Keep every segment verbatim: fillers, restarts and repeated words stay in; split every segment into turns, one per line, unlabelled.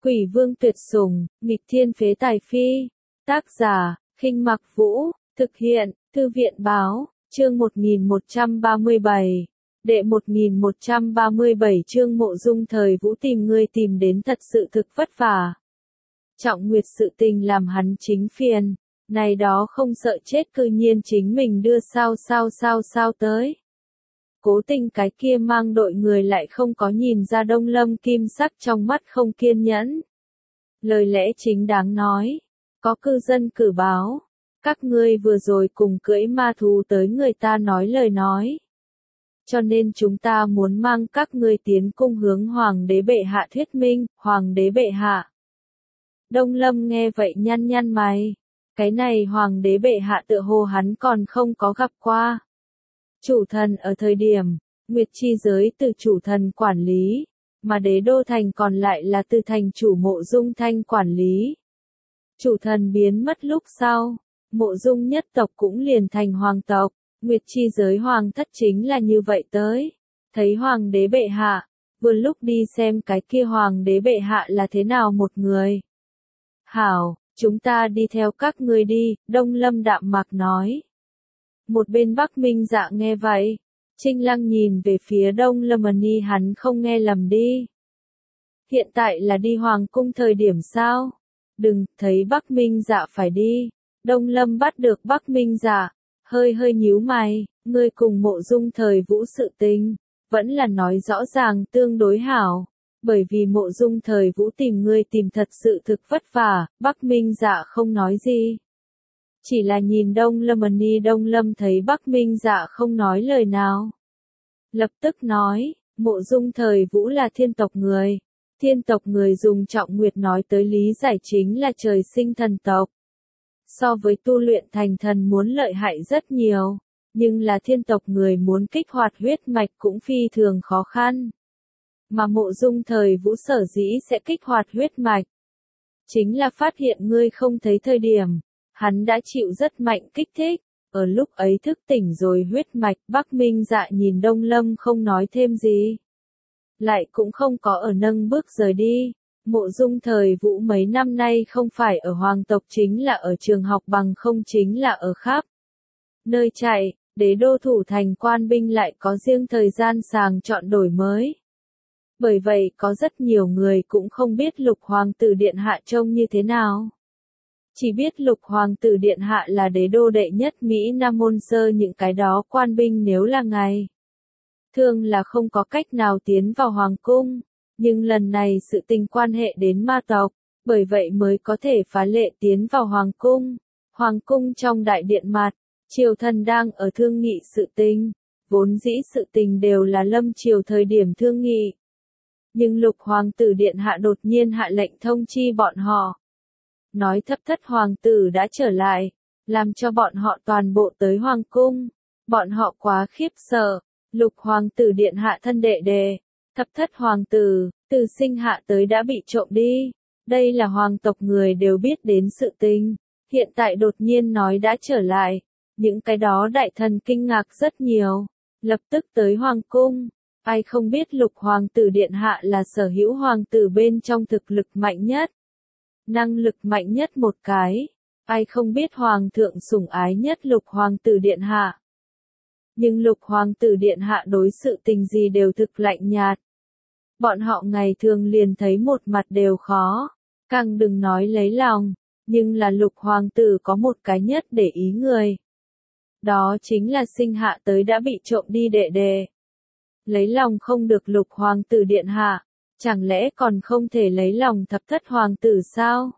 Quỷ vương tuyệt sủng, nghịch thiên phế tài phi. Tác giả, Khinh Mặc Vũ, thực hiện, Thư viện báo, chương một nghìn một trăm ba mươi bảy. Đệ một nghìn một trăm ba mươi bảy chương Mộ Dung thời Vũ tìm ngươi tìm đến thật sự thực vất vả. Trọng Nguyệt sự tình làm hắn chính phiền, này đó không sợ chết cư nhiên chính mình đưa sao sao sao sao tới. Cố tình cái kia mang đội người lại không có nhìn ra Đông Lâm kim sắc trong mắt không kiên nhẫn. Lời lẽ chính đáng nói, có cư dân cử báo, các ngươi vừa rồi cùng cưỡi ma thú tới người ta nói lời nói. Cho nên chúng ta muốn mang các ngươi tiến cung hướng Hoàng đế bệ hạ thuyết minh, Hoàng đế bệ hạ. Đông Lâm nghe vậy nhăn nhăn mày, cái này Hoàng đế bệ hạ tựa hồ hắn còn không có gặp qua. Chủ thần ở thời điểm, Nguyệt chi giới từ chủ thần quản lý, mà đế đô thành còn lại là từ thành chủ Mộ Dung Thanh quản lý. Chủ thần biến mất lúc sau, Mộ Dung nhất tộc cũng liền thành hoàng tộc, Nguyệt chi giới hoàng thất chính là như vậy tới. Thấy Hoàng đế bệ hạ, vừa lúc đi xem cái kia Hoàng đế bệ hạ là thế nào một người. Hảo, chúng ta đi theo các ngươi đi, Đông Lâm đạm mạc nói. Một bên Bắc Minh Dạ nghe vậy, Trinh Lăng nhìn về phía Đông Lâm Ni hắn không nghe lầm đi. Hiện tại là đi Hoàng cung thời điểm sao? Đừng, thấy Bắc Minh Dạ phải đi. Đông Lâm bắt được Bắc Minh Dạ, hơi hơi nhíu mày, ngươi cùng Mộ Dung thời Vũ sự tình, vẫn là nói rõ ràng tương đối hảo. Bởi vì Mộ Dung thời Vũ tìm ngươi tìm thật sự thực vất vả, Bắc Minh Dạ không nói gì. Chỉ là nhìn Đông Lâm Ni Đông Lâm thấy Bắc Minh Dạ không nói lời nào. Lập tức nói, Mộ Dung thời Vũ là thiên tộc người. Thiên tộc người dùng Trọng Nguyệt nói tới lý giải chính là trời sinh thần tộc. So với tu luyện thành thần muốn lợi hại rất nhiều, nhưng là thiên tộc người muốn kích hoạt huyết mạch cũng phi thường khó khăn. Mà Mộ Dung thời Vũ sở dĩ sẽ kích hoạt huyết mạch, chính là phát hiện ngươi không thấy thời điểm. Hắn đã chịu rất mạnh kích thích, ở lúc ấy thức tỉnh rồi huyết mạch. Bắc Minh Dạ nhìn Đông Lâm không nói thêm gì. Lại cũng không có ở nâng bước rời đi. Mộ Dung thời Vũ mấy năm nay không phải ở hoàng tộc chính là ở trường học bằng không chính là ở khắp nơi chạy, đế đô thủ thành quan binh lại có riêng thời gian sàng chọn đổi mới. Bởi vậy có rất nhiều người cũng không biết Lục Hoàng tử Điện Hạ trông như thế nào. Chỉ biết Lục Hoàng tử Điện Hạ là đế đô đệ nhất Mỹ Nam môn sơ những cái đó quan binh nếu là ngày thường là không có cách nào tiến vào Hoàng cung, nhưng lần này sự tình quan hệ đến ma tộc, bởi vậy mới có thể phá lệ tiến vào Hoàng cung. Hoàng cung trong đại điện mặt, triều thần đang ở thương nghị sự tình, vốn dĩ sự tình đều là lâm triều thời điểm thương nghị. Nhưng Lục Hoàng tử Điện Hạ đột nhiên hạ lệnh thông chi bọn họ. Nói thấp thất hoàng tử đã trở lại, làm cho bọn họ toàn bộ tới hoàng cung. Bọn họ quá khiếp sợ, Lục Hoàng tử Điện Hạ thân đệ đệ, thấp thất hoàng tử, từ sinh hạ tới đã bị trộm đi. Đây là hoàng tộc người đều biết đến sự tình, hiện tại đột nhiên nói đã trở lại. Những cái đó đại thần kinh ngạc rất nhiều, lập tức tới hoàng cung. Ai không biết Lục Hoàng tử Điện Hạ là sở hữu hoàng tử bên trong thực lực mạnh nhất. Năng lực mạnh nhất một cái, ai không biết Hoàng thượng sủng ái nhất Lục Hoàng tử Điện Hạ. Nhưng Lục Hoàng tử Điện Hạ đối sự tình gì đều thực lạnh nhạt. Bọn họ ngày thường liền thấy một mặt đều khó, càng đừng nói lấy lòng, nhưng là Lục Hoàng tử có một cái nhất để ý người. Đó chính là sinh hạ tới đã bị trộm đi đệ đệ. Lấy lòng không được Lục Hoàng tử Điện Hạ. Chẳng lẽ còn không thể lấy lòng thập thất hoàng tử sao?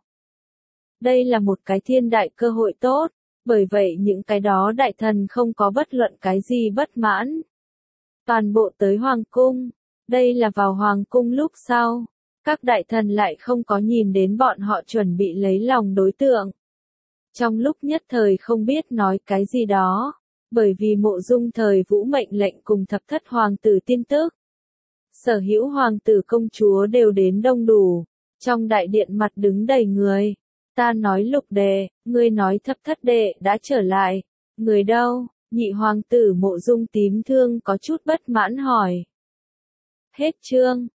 Đây là một cái thiên đại cơ hội tốt, bởi vậy những cái đó đại thần không có bất luận cái gì bất mãn. Toàn bộ tới hoàng cung, đây là vào hoàng cung lúc sau, các đại thần lại không có nhìn đến bọn họ chuẩn bị lấy lòng đối tượng. Trong lúc nhất thời không biết nói cái gì đó, bởi vì Mộ Dung thời Vũ mệnh lệnh cùng thập thất hoàng tử tin tức. Sở hữu hoàng tử công chúa đều đến đông đủ, trong đại điện mặt đứng đầy người. Ta nói Lục đệ, ngươi nói thập thất đệ đã trở lại, người đâu? Nhị hoàng tử Mộ Dung tím thương có chút bất mãn hỏi. Hết chương.